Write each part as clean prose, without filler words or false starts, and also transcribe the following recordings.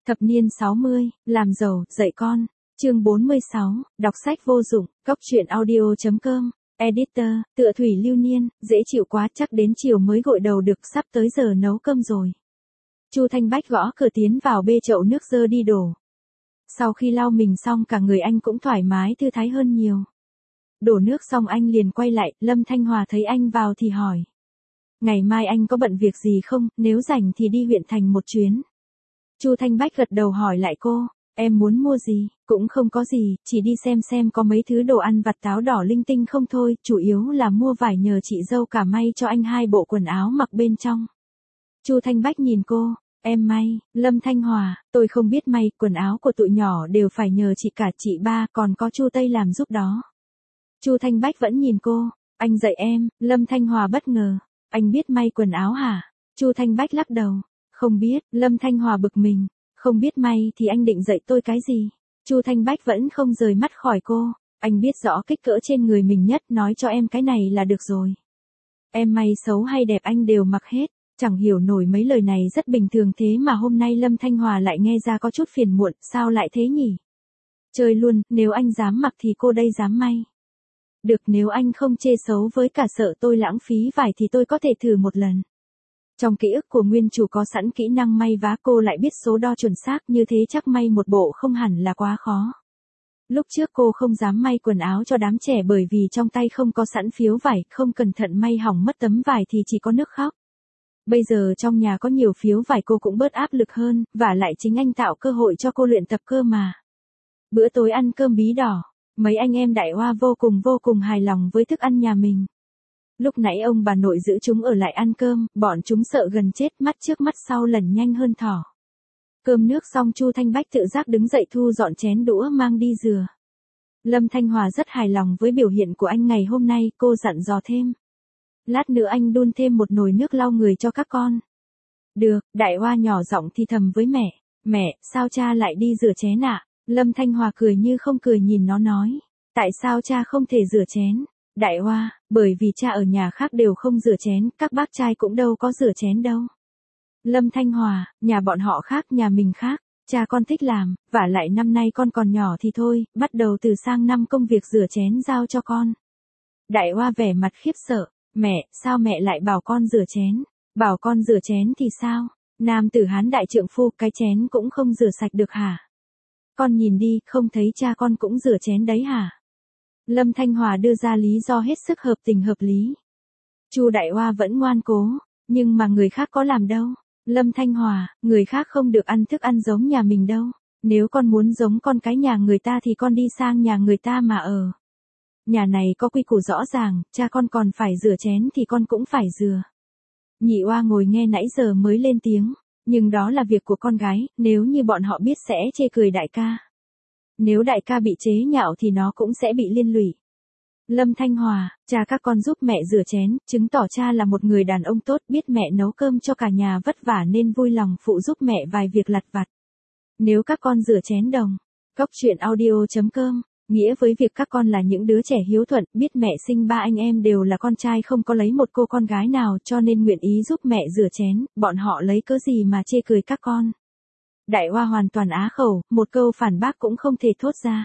Thập niên 60, làm giàu, dạy con. Chương 46, đọc sách vô dụng, Cóc truyện audio.com. Editor, tựa thủy lưu niên, dễ chịu quá, chắc đến chiều mới gội đầu được, sắp tới giờ nấu cơm rồi. Chu Thanh Bách gõ cửa tiến vào bê chậu nước dơ đi đổ. Sau khi lau mình xong cả người anh cũng thoải mái thư thái hơn nhiều. Đổ nước xong anh liền quay lại, Lâm Thanh Hòa thấy anh vào thì hỏi. Ngày mai anh có bận việc gì không, nếu rảnh thì đi huyện thành một chuyến. Chu Thanh Bách gật đầu hỏi lại cô, em muốn mua gì, cũng không có gì, chỉ đi xem có mấy thứ đồ ăn vặt táo đỏ linh tinh không thôi, chủ yếu là mua vải nhờ chị dâu cả may cho anh 2 bộ quần áo mặc bên trong. Chu Thanh Bách nhìn cô, em may, Lâm Thanh Hòa, tôi không biết may, quần áo của tụi nhỏ đều phải nhờ chị cả chị ba, còn có Chu Tây làm giúp đó. Chu Thanh Bách vẫn nhìn cô, anh dạy em, Lâm Thanh Hòa bất ngờ, anh biết may quần áo hả? Chu Thanh Bách lắc đầu, không biết, Lâm Thanh Hòa bực mình, không biết may thì anh định dạy tôi cái gì? Chu Thanh Bách vẫn không rời mắt khỏi cô, anh biết rõ kích cỡ trên người mình nhất, nói cho em cái này là được rồi. Em may xấu hay đẹp anh đều mặc hết, chẳng hiểu nổi mấy lời này rất bình thường thế mà hôm nay Lâm Thanh Hòa lại nghe ra có chút phiền muộn, sao lại thế nhỉ? Chơi luôn, nếu anh dám mặc thì cô đây dám may. Được, nếu anh không chê xấu với cả sợ tôi lãng phí vải thì tôi có thể thử một lần. Trong ký ức của nguyên chủ có sẵn kỹ năng may vá, cô lại biết số đo chuẩn xác như thế chắc may một bộ không hẳn là quá khó. Lúc trước cô không dám may quần áo cho đám trẻ bởi vì trong tay không có sẵn phiếu vải, không cẩn thận may hỏng mất tấm vải thì chỉ có nước khóc. Bây giờ trong nhà có nhiều phiếu vải cô cũng bớt áp lực hơn, và lại chính anh tạo cơ hội cho cô luyện tập cơ mà. Bữa tối ăn cơm bí đỏ, mấy anh em Đại Hoa vô cùng hài lòng với thức ăn nhà mình. Lúc nãy ông bà nội giữ chúng ở lại ăn cơm, bọn chúng sợ gần chết, mắt trước mắt sau lần nhanh hơn thỏ. Cơm nước xong Chu Thanh Bách tự giác đứng dậy thu dọn chén đũa mang đi rửa. Lâm Thanh Hòa rất hài lòng với biểu hiện của anh ngày hôm nay, cô dặn dò thêm. Lát nữa anh đun thêm một nồi nước lau người cho các con. Được, Đại Hoa nhỏ giọng thì thầm với mẹ. Mẹ, sao cha lại đi rửa chén ạ? Lâm Thanh Hòa cười như không cười nhìn nó nói. Tại sao cha không thể rửa chén? Đại Hoa, bởi vì cha ở nhà khác đều không rửa chén, các bác trai cũng đâu có rửa chén đâu. Lâm Thanh Hòa, nhà bọn họ khác, nhà mình khác, cha con thích làm, vả lại năm nay con còn nhỏ thì thôi, bắt đầu từ sang năm công việc rửa chén giao cho con. Đại Hoa vẻ mặt khiếp sợ, mẹ, sao mẹ lại bảo con rửa chén? Bảo con rửa chén thì sao? Nam tử Hán đại trượng phu, cái chén cũng không rửa sạch được hả? Con nhìn đi, không thấy cha con cũng rửa chén đấy hả? Lâm Thanh Hòa đưa ra lý do hết sức hợp tình hợp lý. Chu Đại Hoa vẫn ngoan cố, nhưng mà người khác có làm đâu. Lâm Thanh Hòa, người khác không được ăn thức ăn giống nhà mình đâu. Nếu con muốn giống con cái nhà người ta thì con đi sang nhà người ta mà ở. Nhà này có quy củ rõ ràng, cha con còn phải rửa chén thì con cũng phải rửa. Nhị Oa ngồi nghe nãy giờ mới lên tiếng, nhưng đó là việc của con gái, nếu như bọn họ biết sẽ chê cười đại ca. Nếu đại ca bị chế nhạo thì nó cũng sẽ bị liên lụy. Lâm Thanh Hòa, cha các con giúp mẹ rửa chén, chứng tỏ cha là một người đàn ông tốt, biết mẹ nấu cơm cho cả nhà vất vả nên vui lòng phụ giúp mẹ vài việc lặt vặt. Nếu các con rửa chén đồng, Cóc truyện audio.com, nghĩa với việc các con là những đứa trẻ hiếu thuận, biết mẹ sinh 3 anh em đều là con trai không có lấy một cô con gái nào cho nên nguyện ý giúp mẹ rửa chén, bọn họ lấy cớ gì mà chê cười các con. Đại Hoa hoàn toàn á khẩu, một câu phản bác cũng không thể thốt ra.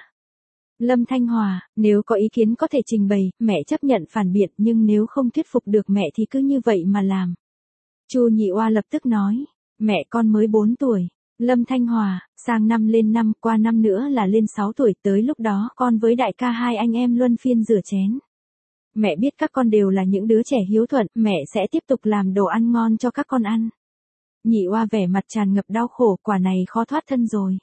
Lâm Thanh Hòa, nếu có ý kiến có thể trình bày, mẹ chấp nhận phản biện, nhưng nếu không thuyết phục được mẹ thì cứ như vậy mà làm. Chu Nhị Oa lập tức nói, mẹ con mới 4 tuổi. Lâm Thanh Hòa, sang năm lên 5, qua năm nữa là lên 6 tuổi, tới lúc đó con với đại ca hai anh em luân phiên rửa chén. Mẹ biết các con đều là những đứa trẻ hiếu thuận, mẹ sẽ tiếp tục làm đồ ăn ngon cho các con ăn. Nhị Oa vẻ mặt tràn ngập đau khổ, quả này khó thoát thân rồi.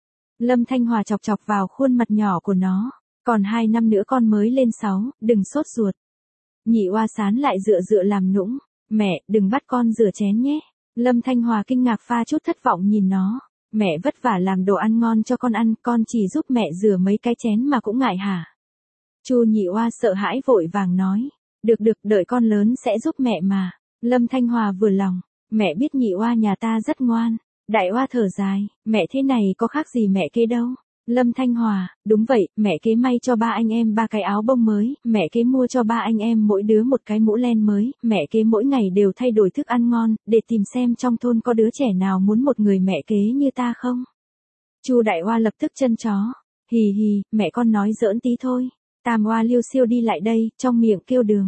Lâm Thanh Hòa chọc chọc vào khuôn mặt nhỏ của nó, còn 2 năm nữa con mới lên 6, đừng sốt ruột. Nhị Oa sán lại dựa làm nũng, mẹ, đừng bắt con rửa chén nhé. Lâm Thanh Hòa kinh ngạc pha chút thất vọng nhìn nó, mẹ vất vả làm đồ ăn ngon cho con ăn, con chỉ giúp mẹ rửa mấy cái chén mà cũng ngại hả? Chu Nhị Oa sợ hãi vội vàng nói, được, đợi con lớn sẽ giúp mẹ mà. Lâm Thanh Hòa vừa lòng, mẹ biết Nhị Oa nhà ta rất ngoan. Đại Oa thở dài, mẹ thế này có khác gì mẹ kế đâu. Lâm Thanh Hòa, đúng vậy, mẹ kế may cho 3 anh em 3 cái áo bông mới, mẹ kế mua cho 3 anh em mỗi đứa một cái mũ len mới, mẹ kế mỗi ngày đều thay đổi thức ăn ngon, để tìm xem trong thôn có đứa trẻ nào muốn một người mẹ kế như ta không. Chu Đại Oa lập tức chân chó. Hì hì, mẹ con nói giỡn tí thôi. Tam Oa liêu xiêu đi lại đây, trong miệng kêu đường.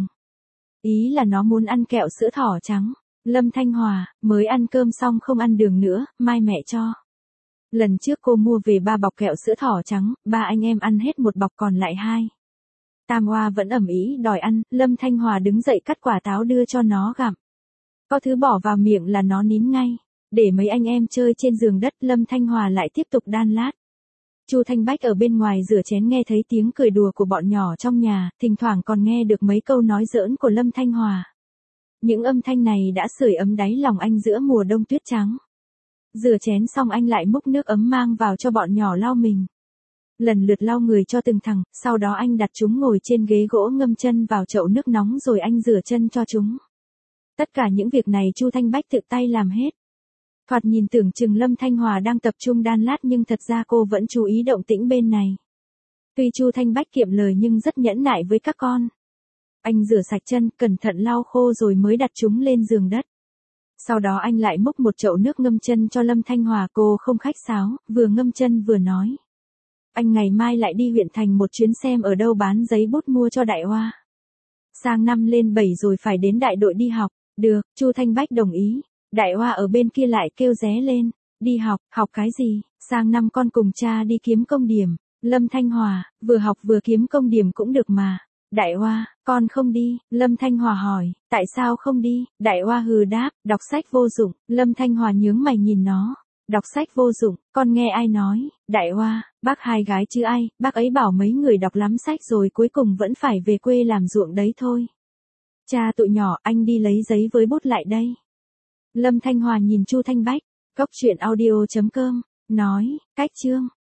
Ý là nó muốn ăn kẹo sữa thỏ trắng. Lâm Thanh Hòa, mới ăn cơm xong không ăn đường nữa, mai mẹ cho. Lần trước cô mua về 3 bọc kẹo sữa thỏ trắng, 3 anh em ăn hết 1 bọc còn lại 2. Tam Oa vẫn ầm ĩ đòi ăn, Lâm Thanh Hòa đứng dậy cắt quả táo đưa cho nó gặm. Có thứ bỏ vào miệng là nó nín ngay. Để mấy anh em chơi trên giường đất, Lâm Thanh Hòa lại tiếp tục đan lát. Chu Thanh Bách ở bên ngoài rửa chén nghe thấy tiếng cười đùa của bọn nhỏ trong nhà, thỉnh thoảng còn nghe được mấy câu nói giỡn của Lâm Thanh Hòa. Những âm thanh này đã sưởi ấm đáy lòng anh giữa mùa đông tuyết trắng. Rửa chén xong anh lại múc nước ấm mang vào cho bọn nhỏ lau mình. Lần lượt lau người cho từng thằng, sau đó anh đặt chúng ngồi trên ghế gỗ ngâm chân vào chậu nước nóng rồi anh rửa chân cho chúng. Tất cả những việc này Chu Thanh Bách tự tay làm hết. Thoạt nhìn tưởng chừng Lâm Thanh Hòa đang tập trung đan lát nhưng thật ra cô vẫn chú ý động tĩnh bên này. Tuy Chu Thanh Bách kiệm lời nhưng rất nhẫn nại với các con. Anh rửa sạch chân, cẩn thận lau khô rồi mới đặt chúng lên giường đất. Sau đó anh lại múc một chậu nước ngâm chân cho Lâm Thanh Hòa, cô không khách sáo, vừa ngâm chân vừa nói. Anh ngày mai lại đi huyện thành một chuyến xem ở đâu bán giấy bút mua cho Đại Oa. Sang năm lên 7 rồi phải đến đại đội đi học. Được, Chu Thanh Bách đồng ý. Đại Oa ở bên kia lại kêu ré lên. Đi học, học cái gì? Sang năm con cùng cha đi kiếm công điểm. Lâm Thanh Hòa, vừa học vừa kiếm công điểm cũng được mà. Đại Oa, con không đi. Lâm Thanh Hòa hỏi, tại sao không đi? Đại Oa hừ đáp, đọc sách vô dụng. Lâm Thanh Hòa nhướng mày nhìn nó. Đọc sách vô dụng, con nghe ai nói? Đại Oa, bác hai gái chứ ai, bác ấy bảo mấy người đọc lắm sách rồi cuối cùng vẫn phải về quê làm ruộng đấy thôi. Cha tụi nhỏ, anh đi lấy giấy với bút lại đây. Lâm Thanh Hòa nhìn Chu Thanh Bách, góc truyện audio.com, nói, cách chương.